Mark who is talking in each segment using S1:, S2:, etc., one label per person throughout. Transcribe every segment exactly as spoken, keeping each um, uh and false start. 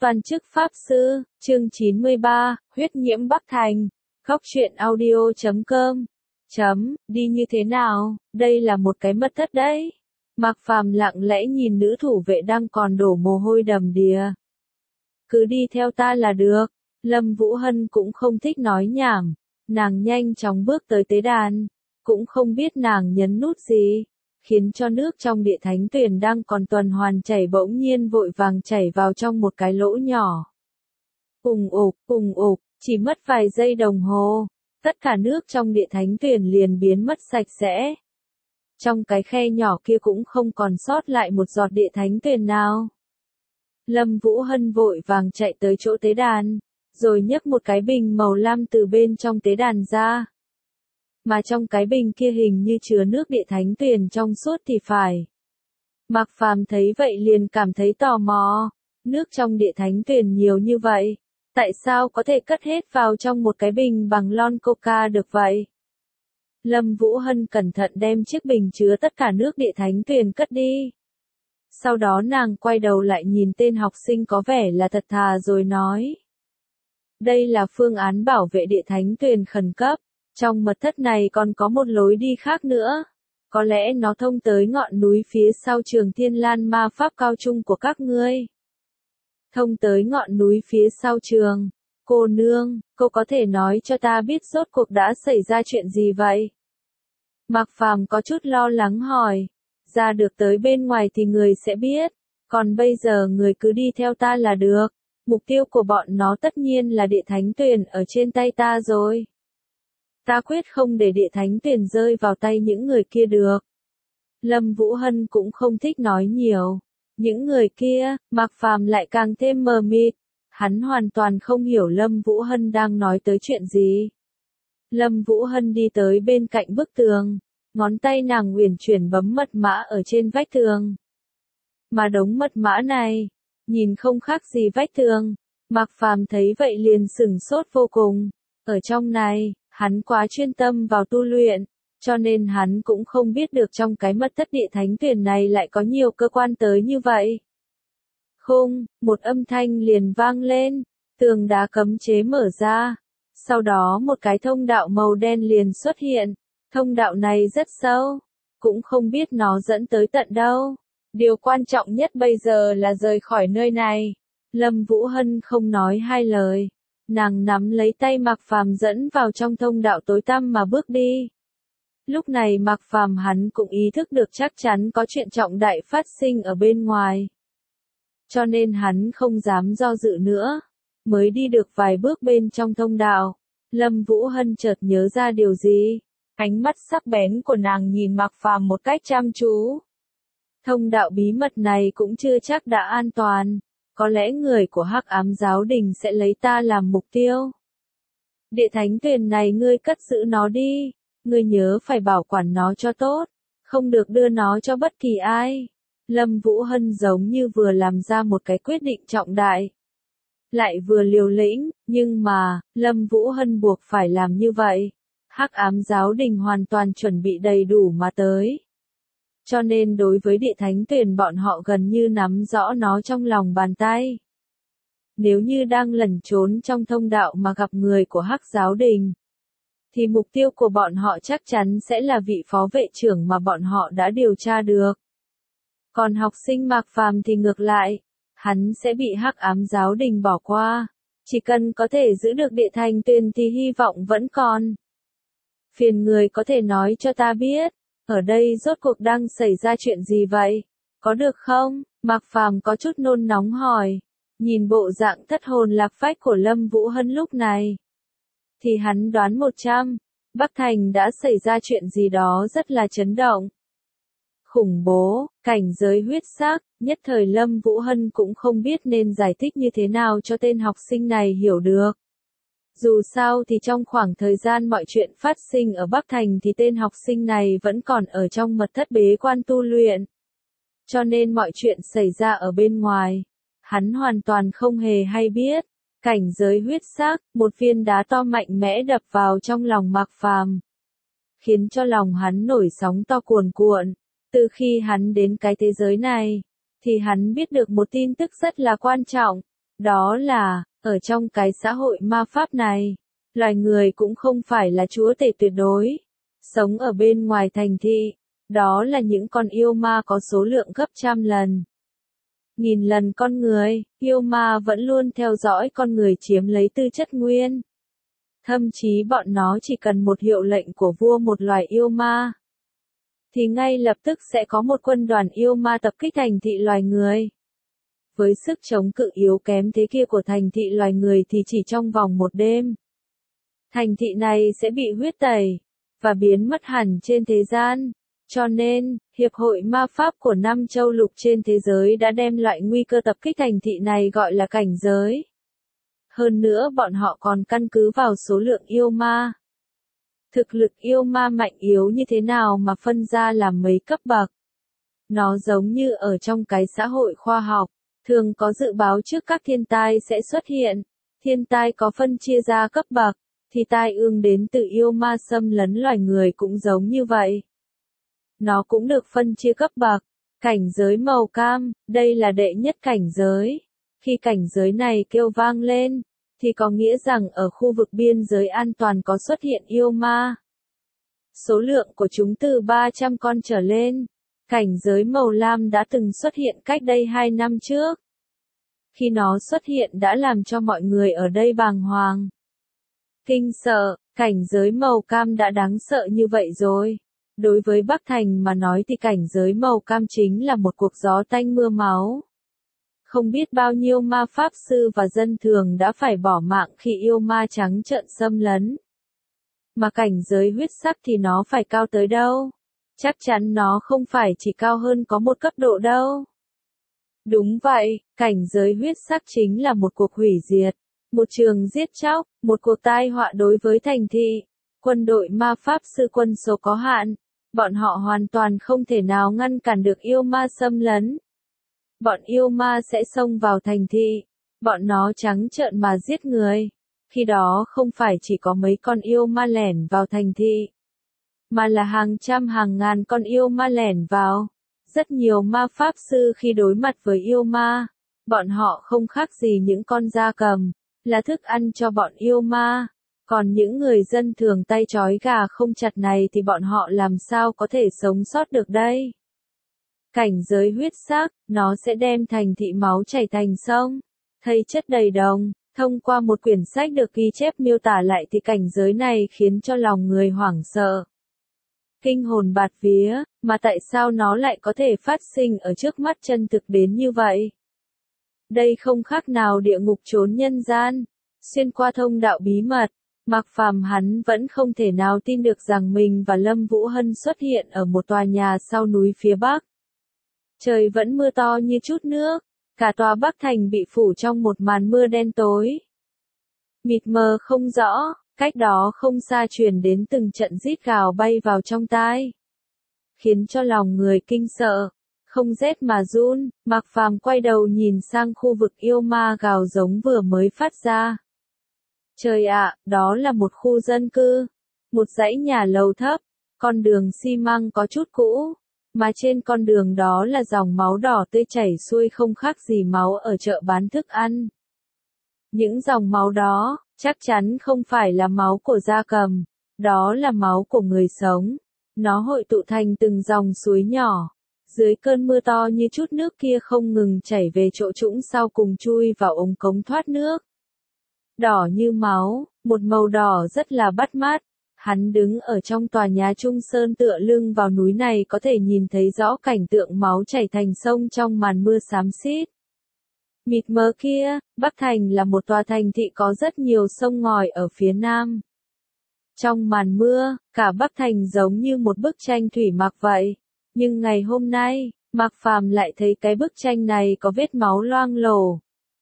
S1: Toàn chức Pháp Sư, chương chín mươi ba, huyết nhiễm Bắc Thành, góc truyện audio chấm com, chấm, đi như thế nào, đây là một cái mật thất đấy. Mạc Phàm lặng lẽ nhìn nữ thủ vệ đang còn đổ mồ hôi đầm đìa. Cứ đi theo ta là được, Lâm Vũ Hân cũng không thích nói nhảm, nàng nhanh chóng bước tới tế đàn, cũng không biết nàng nhấn nút gì, khiến cho nước trong địa thánh tuyền đang còn tuần hoàn chảy bỗng nhiên vội vàng chảy vào trong một cái lỗ nhỏ. Ùng ục, ùng ục, chỉ mất vài giây đồng hồ, tất cả nước trong địa thánh tuyền liền biến mất sạch sẽ. Trong cái khe nhỏ kia cũng không còn sót lại một giọt địa thánh tuyền nào. Lâm Vũ Hân vội vàng chạy tới chỗ tế đàn, rồi nhấc một cái bình màu lam từ bên trong tế đàn ra. Mà trong cái bình kia hình như chứa nước địa thánh tuyền trong suốt thì phải. Mạc Phàm thấy vậy liền cảm thấy tò mò, nước trong địa thánh tuyền nhiều như vậy, tại sao có thể cất hết vào trong một cái bình bằng lon coca được vậy? Lâm Vũ Hân cẩn thận đem chiếc bình chứa tất cả nước địa thánh tuyền cất đi. Sau đó nàng quay đầu lại nhìn tên học sinh có vẻ là thật thà rồi nói. Đây là phương án bảo vệ địa thánh tuyền khẩn cấp. Trong mật thất này còn có một lối đi khác nữa. Có lẽ nó thông tới ngọn núi phía sau trường Thiên Lan ma pháp cao trung của các ngươi. Thông tới ngọn núi phía sau trường. Cô nương, cô có thể nói cho ta biết rốt cuộc đã xảy ra chuyện gì vậy? Mạc Phàm có chút lo lắng hỏi. Ra được tới bên ngoài thì người sẽ biết. Còn bây giờ người cứ đi theo ta là được. Mục tiêu của bọn nó tất nhiên là địa thánh tuyền ở trên tay ta rồi. Ta quyết không để địa thánh tuyền rơi vào tay những người kia được. Lâm Vũ Hân cũng không thích nói nhiều. Những người kia, Mạc Phàm lại càng thêm mờ mịt. Hắn hoàn toàn không hiểu Lâm Vũ Hân đang nói tới chuyện gì. Lâm Vũ Hân đi tới bên cạnh bức tường. Ngón tay nàng uyển chuyển bấm mật mã ở trên vách tường. Mà đống mật mã này, nhìn không khác gì vách tường. Mạc Phàm thấy vậy liền sửng sốt vô cùng. Ở trong này, hắn quá chuyên tâm vào tu luyện, cho nên hắn cũng không biết được trong cái mật thất địa thánh tuyền này lại có nhiều cơ quan tới như vậy. Khung, một âm thanh liền vang lên, tường đá cấm chế mở ra, sau đó một cái thông đạo màu đen liền xuất hiện, thông đạo này rất sâu, cũng không biết nó dẫn tới tận đâu. Điều quan trọng nhất bây giờ là rời khỏi nơi này. Lâm Vũ Hân không nói hai lời. Nàng nắm lấy tay Mạc Phàm dẫn vào trong thông đạo tối tăm mà bước đi. Lúc này Mạc Phàm hắn cũng ý thức được chắc chắn có chuyện trọng đại phát sinh ở bên ngoài. Cho nên hắn không dám do dự nữa. Mới đi được vài bước bên trong thông đạo, Lâm Vũ Hân chợt nhớ ra điều gì. Ánh mắt sắc bén của nàng nhìn Mạc Phàm một cách chăm chú. Thông đạo bí mật này cũng chưa chắc đã an toàn. Có lẽ người của Hắc Ám Giáo Đình sẽ lấy ta làm mục tiêu. Địa thánh tuyền này ngươi cất giữ nó đi, ngươi nhớ phải bảo quản nó cho tốt, không được đưa nó cho bất kỳ ai. Lâm Vũ Hân giống như vừa làm ra một cái quyết định trọng đại. Lại vừa liều lĩnh, nhưng mà, Lâm Vũ Hân buộc phải làm như vậy. Hắc Ám Giáo Đình hoàn toàn chuẩn bị đầy đủ mà tới. Cho nên đối với địa thánh tuyền bọn họ gần như nắm rõ nó trong lòng bàn tay. Nếu như đang lẩn trốn trong thông đạo mà gặp người của Hắc Giáo Đình, thì mục tiêu của bọn họ chắc chắn sẽ là vị phó vệ trưởng mà bọn họ đã điều tra được. Còn học sinh Mạc Phàm thì ngược lại, hắn sẽ bị Hắc Ám Giáo Đình bỏ qua. Chỉ cần có thể giữ được địa thánh tuyền thì hy vọng vẫn còn. Phiền người có thể nói cho ta biết. Ở đây rốt cuộc đang xảy ra chuyện gì vậy? Có được không? Mạc Phàm có chút nôn nóng hỏi. Nhìn bộ dạng thất hồn lạc phách của Lâm Vũ Hân lúc này. Thì hắn đoán một trăm. Bắc Thành đã xảy ra chuyện gì đó rất là chấn động. Khủng bố, cảnh giới huyết sắc, nhất thời Lâm Vũ Hân cũng không biết nên giải thích như thế nào cho tên học sinh này hiểu được. Dù sao thì trong khoảng thời gian mọi chuyện phát sinh ở Bắc Thành thì tên học sinh này vẫn còn ở trong mật thất bế quan tu luyện. Cho nên mọi chuyện xảy ra ở bên ngoài, hắn hoàn toàn không hề hay biết. Cảnh giới huyết sắc, một viên đá to mạnh mẽ đập vào trong lòng Mạc Phàm, khiến cho lòng hắn nổi sóng to cuồn cuộn. Từ khi hắn đến cái thế giới này, thì hắn biết được một tin tức rất là quan trọng. Đó là, ở trong cái xã hội ma pháp này, loài người cũng không phải là chúa tể tuyệt đối. Sống ở bên ngoài thành thị, đó là những con yêu ma có số lượng gấp trăm lần. Nghìn lần con người, yêu ma vẫn luôn theo dõi con người chiếm lấy tư chất nguyên. Thậm chí bọn nó chỉ cần một hiệu lệnh của vua một loài yêu ma, thì ngay lập tức sẽ có một quân đoàn yêu ma tập kích thành thị loài người. Với sức chống cự yếu kém thế kia của thành thị loài người thì chỉ trong vòng một đêm, thành thị này sẽ bị huyết tẩy, và biến mất hẳn trên thế gian. Cho nên, Hiệp hội Ma Pháp của năm châu lục trên thế giới đã đem loại nguy cơ tập kích thành thị này gọi là cảnh giới. Hơn nữa bọn họ còn căn cứ vào số lượng yêu ma. Thực lực yêu ma mạnh yếu như thế nào mà phân ra làm mấy cấp bậc. Nó giống như ở trong cái xã hội khoa học, thường có dự báo trước các thiên tai sẽ xuất hiện. Thiên tai có phân chia ra cấp bậc, thì tai ương đến từ yêu ma xâm lấn loài người cũng giống như vậy. Nó cũng được phân chia cấp bậc. Cảnh giới màu cam, đây là đệ nhất cảnh giới. Khi cảnh giới này kêu vang lên, thì có nghĩa rằng ở khu vực biên giới an toàn có xuất hiện yêu ma. Số lượng của chúng từ ba trăm con trở lên. Cảnh giới màu lam đã từng xuất hiện cách đây hai năm trước. Khi nó xuất hiện đã làm cho mọi người ở đây bàng hoàng, kinh sợ. Cảnh giới màu cam đã đáng sợ như vậy rồi. Đối với Bắc Thành mà nói thì cảnh giới màu cam chính là một cuộc gió tanh mưa máu. Không biết bao nhiêu ma pháp sư và dân thường đã phải bỏ mạng khi yêu ma trắng trợn xâm lấn. Mà cảnh giới huyết sắc thì nó phải cao tới đâu? Chắc chắn nó không phải chỉ cao hơn có một cấp độ đâu. Đúng vậy, cảnh giới huyết sắc chính là một cuộc hủy diệt, một trường giết chóc, một cuộc tai họa đối với thành thị. Quân đội ma pháp sư quân số có hạn, bọn họ hoàn toàn không thể nào ngăn cản được yêu ma xâm lấn. Bọn yêu ma sẽ xông vào thành thị, bọn nó trắng trợn mà giết người. Khi đó không phải chỉ có mấy con yêu ma lẻn vào thành thị, mà là hàng trăm hàng ngàn con yêu ma lẻn vào. Rất nhiều ma pháp sư khi đối mặt với yêu ma, bọn họ không khác gì những con gia cầm, là thức ăn cho bọn yêu ma. Còn những người dân thường tay trói gà không chặt này thì bọn họ làm sao có thể sống sót được đây? Cảnh giới huyết sắc, nó sẽ đem thành thị máu chảy thành sông, thây chất đầy đồng. Thông qua một quyển sách được ghi chép miêu tả lại thì cảnh giới này khiến cho lòng người hoảng sợ, kinh hồn bạt vía, mà tại sao nó lại có thể phát sinh ở trước mắt chân thực đến như vậy? Đây không khác nào địa ngục chốn nhân gian, xuyên qua thông đạo bí mật. Mạc Phàm hắn vẫn không thể nào tin được rằng mình và Lâm Vũ Hân xuất hiện ở một tòa nhà sau núi phía Bắc. Trời vẫn mưa to như chút nước, cả tòa Bắc Thành bị phủ trong một màn mưa đen tối. Mịt mờ không rõ, cách đó không xa truyền đến từng trận rít gào bay vào trong tai, khiến cho lòng người kinh sợ, không rét mà run. Mạc Phàm quay đầu nhìn sang khu vực yêu ma gào giống vừa mới phát ra. Trời ạ, đó là một khu dân cư, một dãy nhà lầu thấp, con đường xi măng có chút cũ, mà trên con đường đó là dòng máu đỏ tươi chảy xuôi không khác gì máu ở chợ bán thức ăn. Những dòng máu đó, chắc chắn không phải là máu của gia cầm, đó là máu của người sống. Nó hội tụ thành từng dòng suối nhỏ, dưới cơn mưa to như chút nước kia không ngừng chảy về chỗ trũng sau cùng chui vào ống cống thoát nước. Đỏ như máu, một màu đỏ rất là bắt mắt. Hắn đứng ở trong tòa nhà Trung Sơn tựa lưng vào núi này có thể nhìn thấy rõ cảnh tượng máu chảy thành sông trong màn mưa xám xít. Mịt mờ kia, Bắc Thành là một tòa thành thị có rất nhiều sông ngòi ở phía nam. Trong màn mưa, cả Bắc Thành giống như một bức tranh thủy mặc vậy. Nhưng ngày hôm nay, Mạc Phàm lại thấy cái bức tranh này có vết máu loang lổ.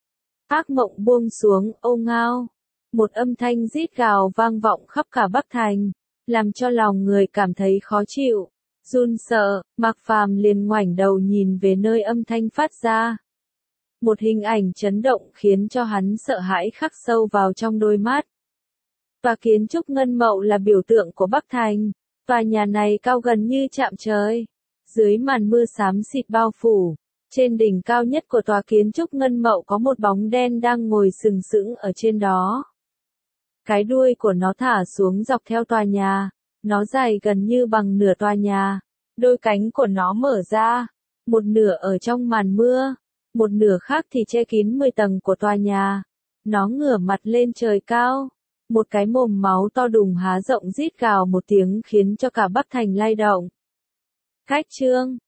S1: Ác mộng buông xuống, ô ngao. Một âm thanh rít gào vang vọng khắp cả Bắc Thành, làm cho lòng người cảm thấy khó chịu, run sợ. Mạc Phàm liền ngoảnh đầu nhìn về nơi âm thanh phát ra. Một hình ảnh chấn động khiến cho hắn sợ hãi khắc sâu vào trong đôi mắt. Tòa kiến trúc ngân mậu là biểu tượng của Bắc Thành. Tòa nhà này cao gần như chạm trời. Dưới màn mưa xám xịt bao phủ, Trên đỉnh cao nhất của tòa kiến trúc ngân mậu có một bóng đen đang ngồi sừng sững ở trên đó. Cái đuôi của nó thả xuống dọc theo tòa nhà, nó dài gần như bằng nửa tòa nhà. Đôi cánh của nó mở ra, một nửa ở trong màn mưa, một nửa khác thì che kín mười tầng của tòa nhà. Nó ngửa mặt lên trời cao, một cái mồm máu to đùng há rộng rít gào một tiếng khiến cho cả Bắc Thành lay động. Cách chương